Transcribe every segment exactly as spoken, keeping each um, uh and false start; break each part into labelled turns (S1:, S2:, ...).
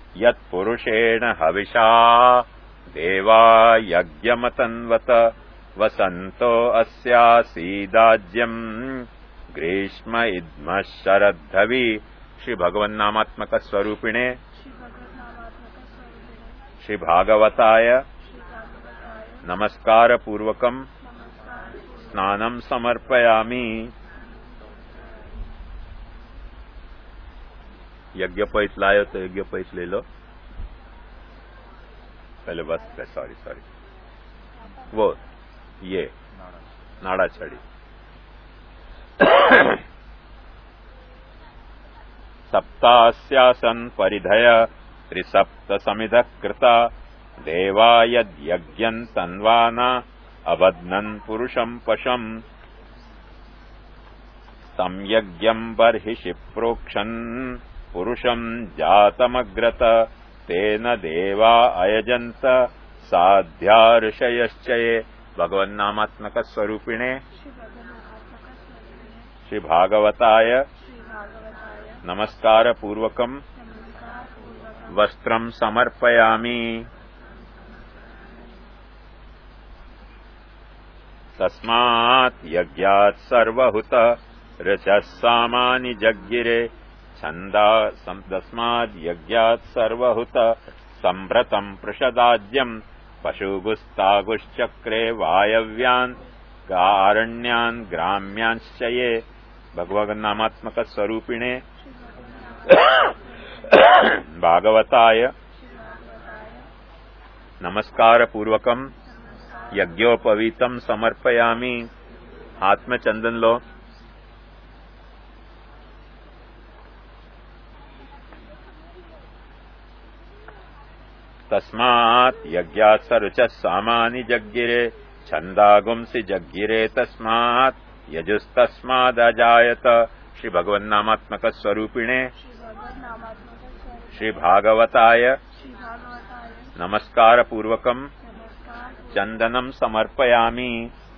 S1: यत्पुरुषेण हविषा देवा यज्ञमतन्वत वसन्तो अस्यासीदाज्यम् ग्रीष्म इद्म शरद्धवि। श्री भगवन् नामात्मक स्वरूपिणे श्री भागवताय नमस्कार पूर्वकम स्नानं समर्पयामि। यज्ञ पैस लायो तो यज्ञ पैस ले लो पहले। बस सॉरी सॉरी वो ये नाड़ा छड़ी। सप्तास्यासन परिधय त्रिसप्त समिध कृता देवा यद्यज्ञं तन्वाना अबध्नन् पुरुषं पशम् तं यज्ञं बर्हिषि प्रोक्षन् पुरुषं जातमग्रत तेन देवा अयजन्त साध्या ऋषयश्चये। भगवन् नामात्मक स्वरूपिणे श्री भागवताय नमस्कार पूर्वकम वस्त्रं समर्पयामि। तस्मात् यज्ञात् सर्वहुत ऋचः सामानि जज्ञिरे छन्दा तस्माद् यज्ञात् सर्वहुत संभ्रतं पृषदाज्यं पशुगुस्तागुश्चक्रे वायव्यान् कारण्यान् ग्राम्यांश्च ये। भगवन् नामात्मक स्वरूपिणे भागवताय नमस्कार पूर्वकम यज्ञोपवीतम समर्पयामि। हाथ में चंदन लो। तस्मात् यज्ञात् सर्वचः सामानि जज्ञिरे छन्दागुंसि जज्ञिरे तस्मात् यजुस्तस्मादजायत। श्री भगवन् नामात्मक स्वरूपिणे श्री भागवताय नमस्कार पूर्वकम चंदनम समर्पयामि।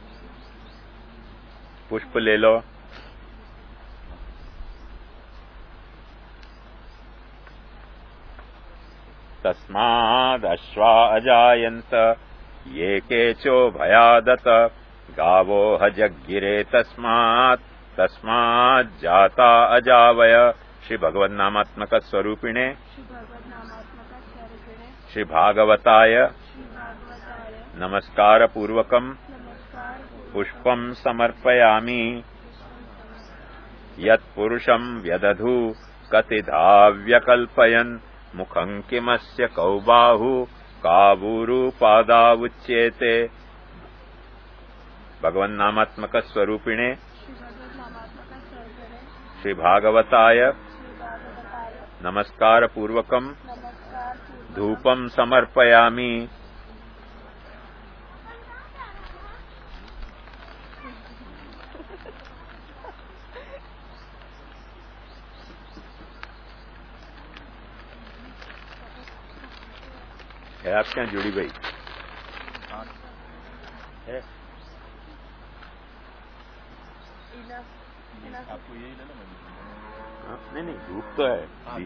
S1: पुष्प ले लो। तस्मादश्वा अजायन्त ये केचो भयादत गावो हजज्ञिरे तस्मात् तस्माज्जाता अजावय। श्री भगवन् नामात्मक स्वरूपिणे श्री भागवताय नमस्कार पूर्वकम पुष्पं समर्पयामि। यत्पुरुषं व्यदधु कतिधा व्यकल्पयन् मुखं किमस्य कौ बाहु कावूरु पादावुच्येते। भगवन् नामात्मक स्वरूपिणे श्री भागवताय नमस्कार पूर्वकम धूपं समर्पयामि। है आपके यहाँ जुड़ी भाई है? आपको यही ले लो। नहीं नहीं धूप तो है। हाँ,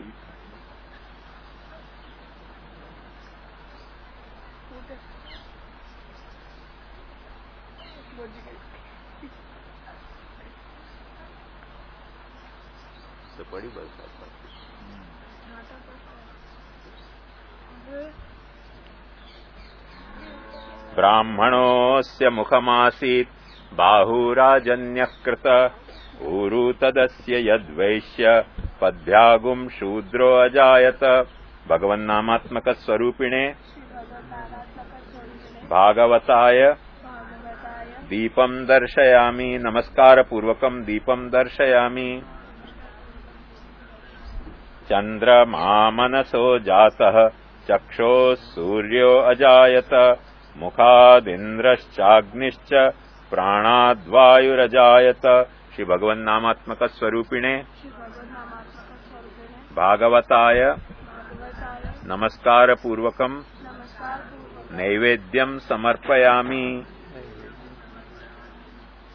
S1: तो बड़ी बरसात ब्राह्मणोस्य मुखमासीत् बाहुराजन्यकृत ऊरु तदस्य यद्वैश्य पद्भ्यागुं शूद्रो अजायत। भगवन् नामात्मक स्वरूपिणे भागवताय दीपं दर्शयामि। नमस्कार पूर्वकम दीपं दर्शयामि। चंद्रमा मनसो जातः चक्षुः सूर्यो अजायत मुखादिन्द्रश्चाग्निश्च प्राणाद्वायुरजायत। श्री भगवन् नामात्मक स्वरूपिणे भागवताय नमस्कार पूर्वकम नैवेद्यं समर्पयामि।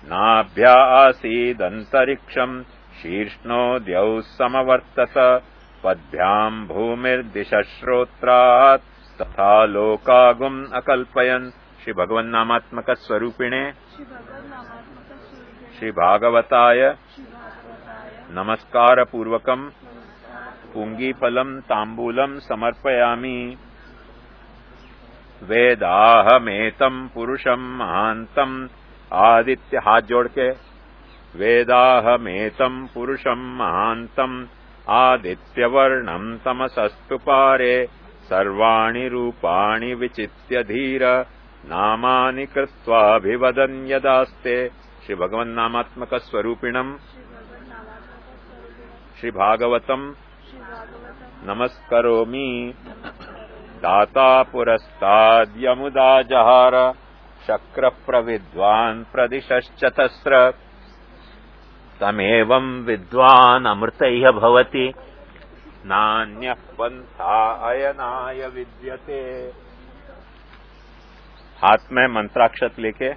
S1: नाभ्या आसीदन्तरिक्षं शीर्ष्णो द्यौः समवर्तत पद्भ्याम् भूमिर्दिशश्रोत्रात् तथा लोकागुम् अकल्पयन्। श्री भगवन् नामात्मक स्वरूपिणे श्री भागवताय नमस्कार पूर्वकम् पुंगीफलम् तांबूलम् समर्पयामि। वेदाहमेतम् पुरुषम् महान्तम् आदित्य हाथ जोड़ के वेदाहमेतम् पुरुषम् महान्तम् आदित्यवर्णम् तमसस्तु पारे सर्वाणि रूपाणि विचित्य धीर नामानि कृत्वाभिवदन् यदास्ते। श्री भगवन् नामात्मक स्वरूपिणम् श्री भागवतम् नमस्करोमि। दाता पुरस्ताद्यमुदा जहार शक्र प्रविद्वान् प्रदिशश्चतस्र तमेवम् विद्वान् अमृतैः भवति नान्यः पन्था अयनाय विद्यते। हाथ में मंत्राक्षत लेके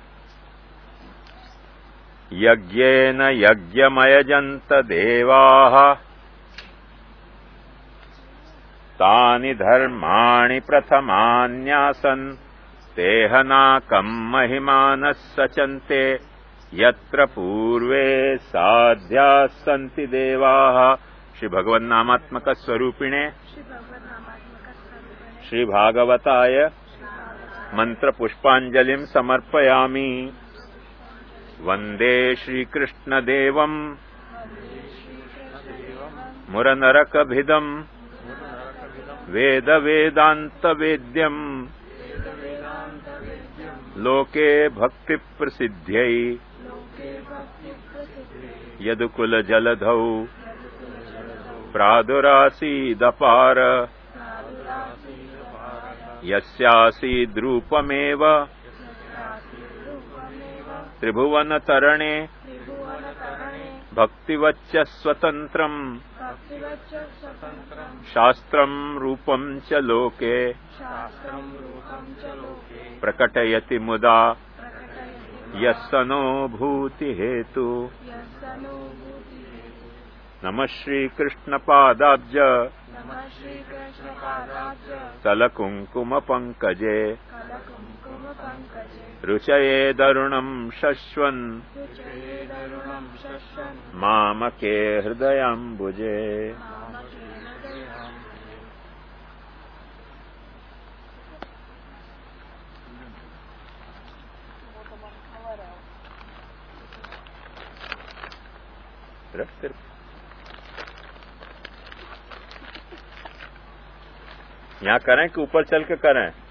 S1: यज्ञेन यज्ञमयजन्त देवाः तानि धर्माणि प्रथमान्यासन् तेहनाकम् महिमानः सचन्ते यत्र पूर्वे साध्याः सन्ति देवाः। श्री भगवन् नामात्मक स्वरूपिणे श्री भागवताय मंत्र पुष्पांजलिं समर्पयामि। वंदे श्रीकृष्णदेवम् मुरनरकभिदम् वेद वेदांत वेद्यम् लोके भक्ति प्रसिद्ध्यै यदुकुल जलधौ प्रादुरासीदपार यस्यासीद्रूपमेव त्रिभुवनतरणे भक्तिवच्च स्वतन्त्रम् शास्त्रम् रूपम् च लोके प्रकटयति मुदा यस्सनो भूतिहेतु। नमः श्रीकृष्णपादाब्ज तलकुङ्कुमपङ्कजे रुचये दरुणम् शश्वन् मामके हृदयाम्बुजे। यहाँ करें कि ऊपर चल के करें?